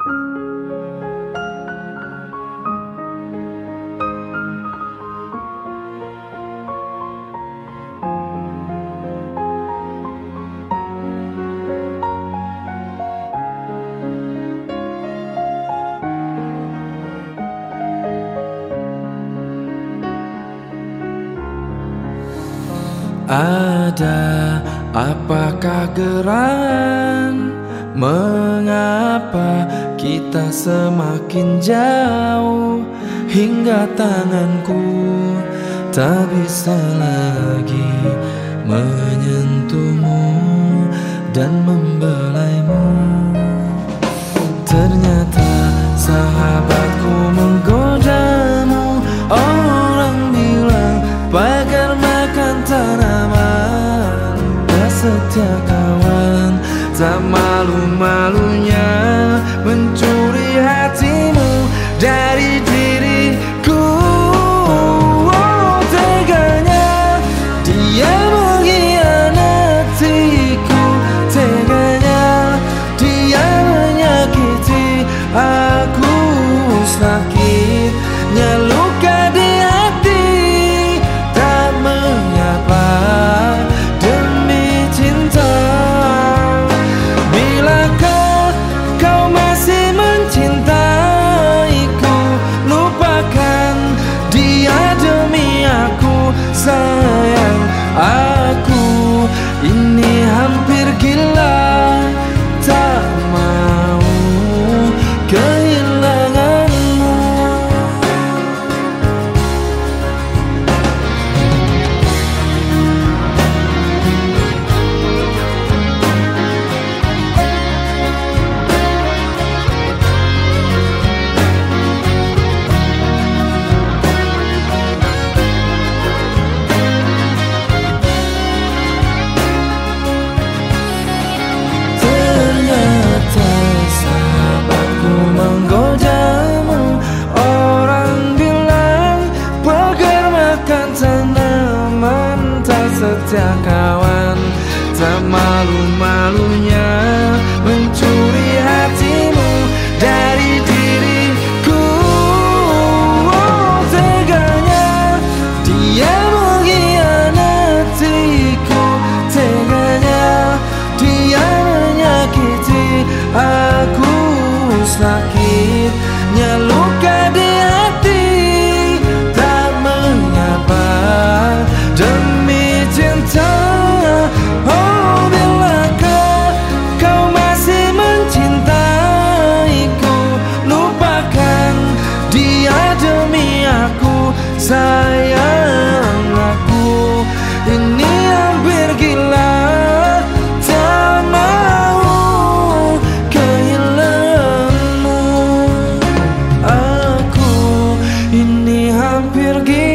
Ada apakah geran? Mengapa kita semakin jauh, hingga tanganku tak bisa lagi menyentuhmu dan membelaimu. Ternyata sahabatku menggodamu. Orang bilang pagar makan tanaman, tak setia kawan, tak malu-malunya mencuri hatimu dari diriku. Oh, teganya dia mengkhianatiku, teganya dia menyakiti aku. Sakitnya luka di hati, tak menyapa demi cinta. Bilakah kau masih mencintaiku, lupakan dia demi aku. Sayang, aku ini hampir gila, tak mau kehilanganmu. Ternyata sahabatku menggodamu. Orang bilang pagar makan tanaman, tak setia kawan, tak malu-malunya mencuri hatimu dari diriku. Oh, teganya dia mengkhianatiku, teganya dia menyakiti aku. Sakitnya luka di hati, tak menyapa demi cinta. Oh, bilakah kau masih mencintaiku, lupakan dia demi aku. Sayang, aku ini hampir gila, tak mau kehilanganmu. Aku ini hampir gila.